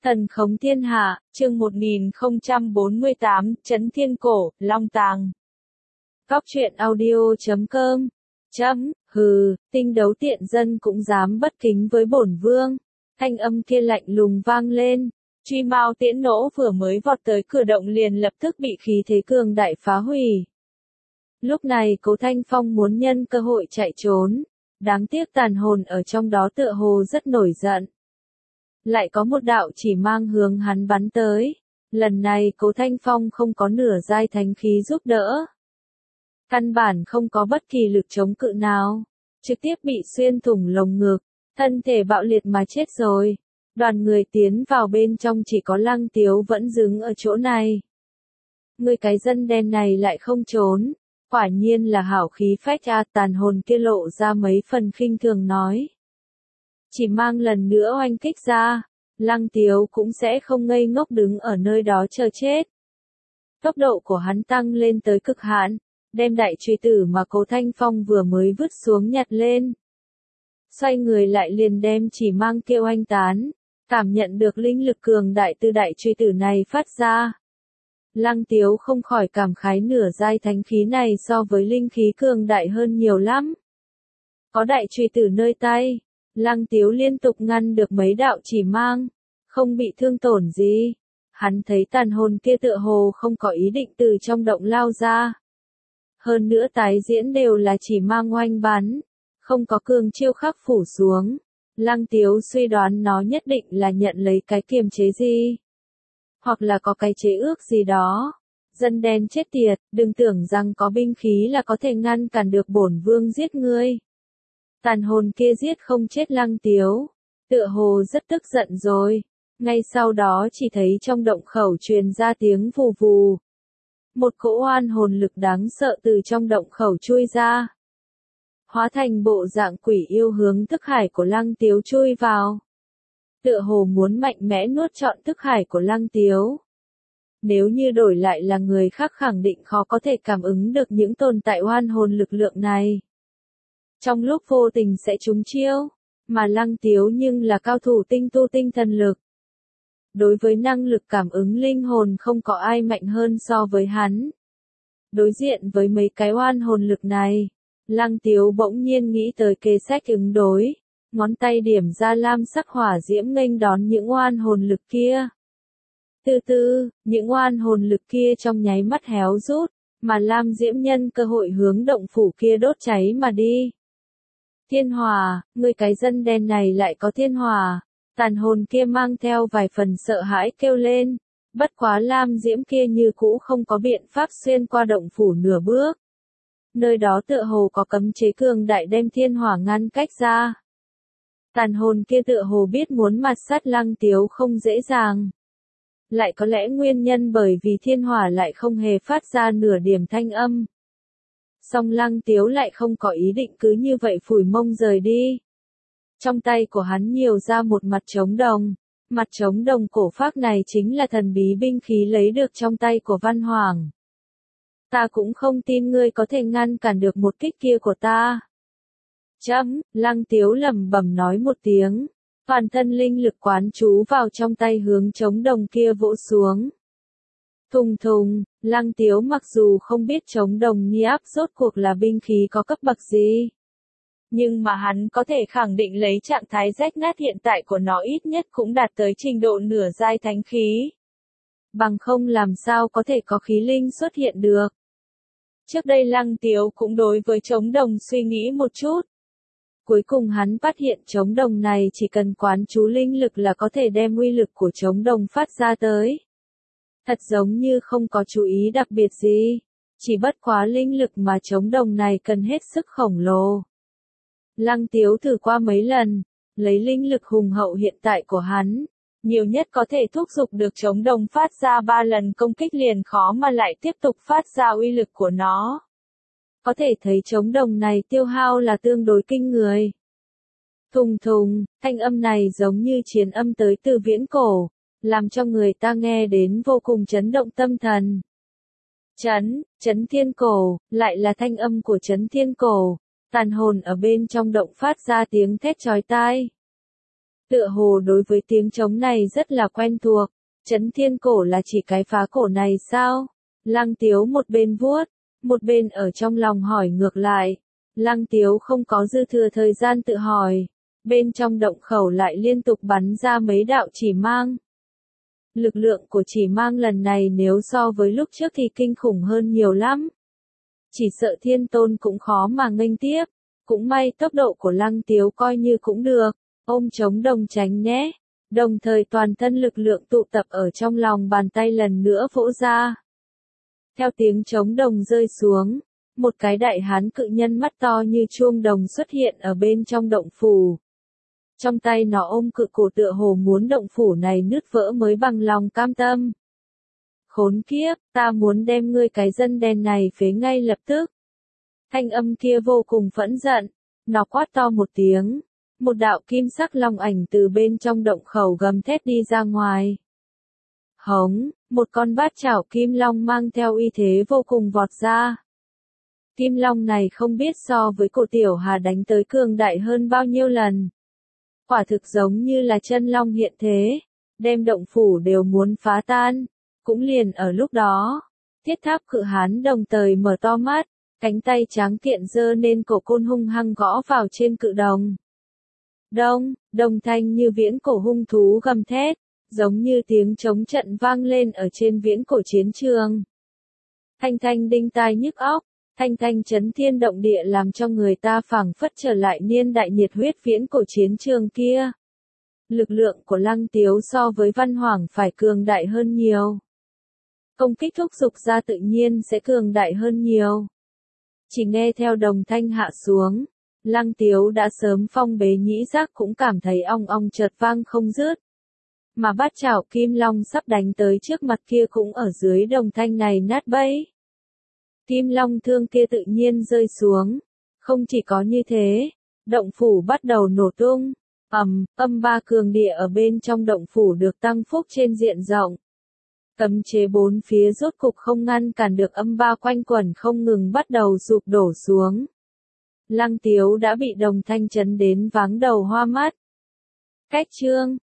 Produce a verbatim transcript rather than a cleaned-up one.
Thần khống thiên hạ, chương một nghìn không trăm bốn mươi tám, Trấn Thiên Cổ, Long Tàng. Góc truyện audio chấm com. Chấm, hừ, tinh đấu tiện dân cũng dám bất kính với bổn vương. Thanh âm kia lạnh lùng vang lên. Truy mao tiễn nỗ vừa mới vọt tới cửa động liền lập tức bị khí thế cường đại phá hủy. Lúc này Cố Thanh Phong muốn nhân cơ hội chạy trốn. Đáng tiếc tàn hồn ở trong đó tựa hồ rất nổi giận. Lại có một đạo chỉ mang hướng hắn bắn tới. Lần này Cố Thanh Phong không có nửa giai thánh khí giúp đỡ. Căn bản không có bất kỳ lực chống cự nào. Trực tiếp bị xuyên thủng lồng ngực. Thân thể bạo liệt mà chết rồi. Đoàn người tiến vào bên trong chỉ có Lăng Tiếu vẫn đứng ở chỗ này. Người cái dân đen này lại không trốn. Quả nhiên là hảo khí phách a. Tàn hồn kia lộ ra mấy phần khinh thường nói. Chỉ mang lần nữa oanh kích ra, Lăng Tiếu cũng sẽ không ngây ngốc đứng ở nơi đó chờ chết. Tốc độ của hắn tăng lên tới cực hạn, đem đại truy tử mà Cố Thanh Phong vừa mới vứt xuống nhặt lên. Xoay người lại liền đem chỉ mang kêu oanh tán, cảm nhận được linh lực cường đại từ đại truy tử này phát ra. Lăng Tiếu không khỏi cảm khái nửa giai thánh khí này so với linh khí cường đại hơn nhiều lắm. Có đại truy tử nơi tay. Lăng Tiếu liên tục ngăn được mấy đạo chỉ mang, không bị thương tổn gì. Hắn thấy tàn hồn kia tựa hồ không có ý định từ trong động lao ra. Hơn nữa tái diễn đều là chỉ mang oanh bắn, không có cường chiêu khắc phủ xuống. Lăng Tiếu suy đoán nó nhất định là nhận lấy cái kiềm chế gì. Hoặc là có cái chế ước gì đó. Dân đen chết tiệt, đừng tưởng rằng có binh khí là có thể ngăn cản được bổn vương giết ngươi. Tàn hồn kia giết không chết Lăng Tiếu, tựa hồ rất tức giận rồi. Ngay sau đó chỉ thấy trong động khẩu truyền ra tiếng vù vù. Một cỗ oan hồn lực đáng sợ từ trong động khẩu chui ra. Hóa thành bộ dạng quỷ yêu hướng thức hải của Lăng Tiếu chui vào. Tựa hồ muốn mạnh mẽ nuốt trọn thức hải của Lăng Tiếu. Nếu như đổi lại là người khác khẳng định khó có thể cảm ứng được những tồn tại oan hồn lực lượng này. Trong lúc vô tình sẽ trúng chiêu, mà Lăng Tiếu nhưng là cao thủ tinh tu tinh thần lực. Đối với năng lực cảm ứng linh hồn không có ai mạnh hơn so với hắn. Đối diện với mấy cái oan hồn lực này, Lăng Tiếu bỗng nhiên nghĩ tới kế sách ứng đối, ngón tay điểm ra lam sắc hỏa diễm nghênh đón những oan hồn lực kia. Từ từ, những oan hồn lực kia trong nháy mắt héo rút, mà lam diễm nhân cơ hội hướng động phủ kia đốt cháy mà đi. Thiên hỏa, người cái dân đen này lại có thiên hỏa. Tàn hồn kia mang theo vài phần sợ hãi kêu lên. Bất quá lam diễm kia như cũ không có biện pháp xuyên qua động phủ nửa bước. Nơi đó tựa hồ có cấm chế cường đại đem thiên hỏa ngăn cách ra. Tàn hồn kia tựa hồ biết muốn mặt sát Lăng Tiếu không dễ dàng. Lại có lẽ nguyên nhân bởi vì thiên hỏa lại không hề phát ra nửa điểm thanh âm. Song Lăng Tiếu lại không có ý định cứ như vậy phủi mông rời đi. Trong tay của hắn nhiều ra một mặt trống đồng. Mặt trống đồng cổ phác này chính là thần bí binh khí lấy được trong tay của Văn Hoàng. Ta cũng không tin ngươi có thể ngăn cản được một kích kia của ta. Chấm, Lăng Tiếu lẩm bẩm nói một tiếng. Toàn thân linh lực quán trú vào trong tay hướng trống đồng kia vỗ xuống. Thùng thùng, Lăng Tiếu mặc dù không biết trống đồng ni áp rốt cuộc là binh khí có cấp bậc gì. Nhưng mà hắn có thể khẳng định lấy trạng thái rách nát hiện tại của nó ít nhất cũng đạt tới trình độ nửa giai thánh khí. Bằng không làm sao có thể có khí linh xuất hiện được. Trước đây Lăng Tiếu cũng đối với trống đồng suy nghĩ một chút. Cuối cùng hắn phát hiện trống đồng này chỉ cần quán chú linh lực là có thể đem uy lực của trống đồng phát ra tới. Thật giống như không có chú ý đặc biệt gì, chỉ bất quá linh lực mà trống đồng này cần hết sức khổng lồ. Lăng Tiếu thử qua mấy lần, lấy linh lực hùng hậu hiện tại của hắn, nhiều nhất có thể thúc giục được trống đồng phát ra ba lần công kích liền khó mà lại tiếp tục phát ra uy lực của nó. Có thể thấy trống đồng này tiêu hao là tương đối kinh người. Thùng thùng, thanh âm này giống như chiến âm tới từ viễn cổ, làm cho người ta nghe đến vô cùng chấn động tâm thần. Chấn, Trấn Thiên Cổ, lại là thanh âm của Trấn Thiên Cổ, tàn hồn ở bên trong động phát ra tiếng thét chói tai. Tựa hồ đối với tiếng trống này rất là quen thuộc. Chấn thiên cổ là chỉ cái phá cổ này sao? Lăng Tiếu một bên vuốt, một bên ở trong lòng hỏi ngược lại. Lăng Tiếu không có dư thừa thời gian tự hỏi. Bên trong động khẩu lại liên tục bắn ra mấy đạo chỉ mang. Lực lượng của chỉ mang lần này nếu so với lúc trước thì kinh khủng hơn nhiều lắm. Chỉ sợ thiên tôn cũng khó mà nghênh tiếp. Cũng may tốc độ của Lăng Tiếu coi như cũng được. Ôm chống đồng tránh nhé. Đồng thời toàn thân lực lượng tụ tập ở trong lòng bàn tay lần nữa vỗ ra. Theo tiếng trống đồng rơi xuống, một cái đại hán cự nhân mắt to như chuông đồng xuất hiện ở bên trong động phủ. Trong tay nó ôm cự cổ tựa hồ muốn động phủ này nứt vỡ mới bằng lòng cam tâm. Khốn kiếp, ta muốn đem ngươi cái dân đen này phế ngay lập tức. Thanh âm kia vô cùng phẫn giận, nó quát to một tiếng. Một đạo kim sắc long ảnh từ bên trong động khẩu gầm thét đi ra ngoài. Hống, một con bát chảo kim long mang theo uy thế vô cùng vọt ra. Kim long này không biết so với cổ tiểu hà đánh tới cường đại hơn bao nhiêu lần. Quả thực giống như là chân long hiện thế, đem động phủ đều muốn phá tan. Cũng liền ở lúc đó, thiết tháp cự hán đồng thời mở to mắt, cánh tay tráng kiện giơ nên cổ côn hung hăng gõ vào trên cự đồng. Đông, đồng thanh như viễn cổ hung thú gầm thét, giống như tiếng trống trận vang lên ở trên viễn cổ chiến trường. Thanh thanh đinh tai nhức óc, thanh thanh chấn thiên động địa làm cho người ta phảng phất trở lại niên đại nhiệt huyết viễn cổ chiến trường kia. Lực lượng của Lăng Tiếu so với Văn Hoàng phải cường đại hơn nhiều. Công kích thúc dục ra tự nhiên sẽ cường đại hơn nhiều. Chỉ nghe theo đồng thanh hạ xuống. Lăng Tiếu đã sớm phong bế nhĩ giác cũng cảm thấy ong ong chợt vang không dứt. Mà bát chảo kim long sắp đánh tới trước mặt kia cũng ở dưới đồng thanh này nát bấy. Kim long thương kia tự nhiên rơi xuống. Không chỉ có như thế, động phủ bắt đầu nổ tung. Ầm, âm ba cường địa ở bên trong động phủ được tăng phúc trên diện rộng. Cấm chế bốn phía rốt cục không ngăn cản được âm ba quanh quẩn không ngừng bắt đầu sụp đổ xuống. Lăng Tiếu đã bị đồng thanh chấn đến váng đầu hoa mắt. Cách chương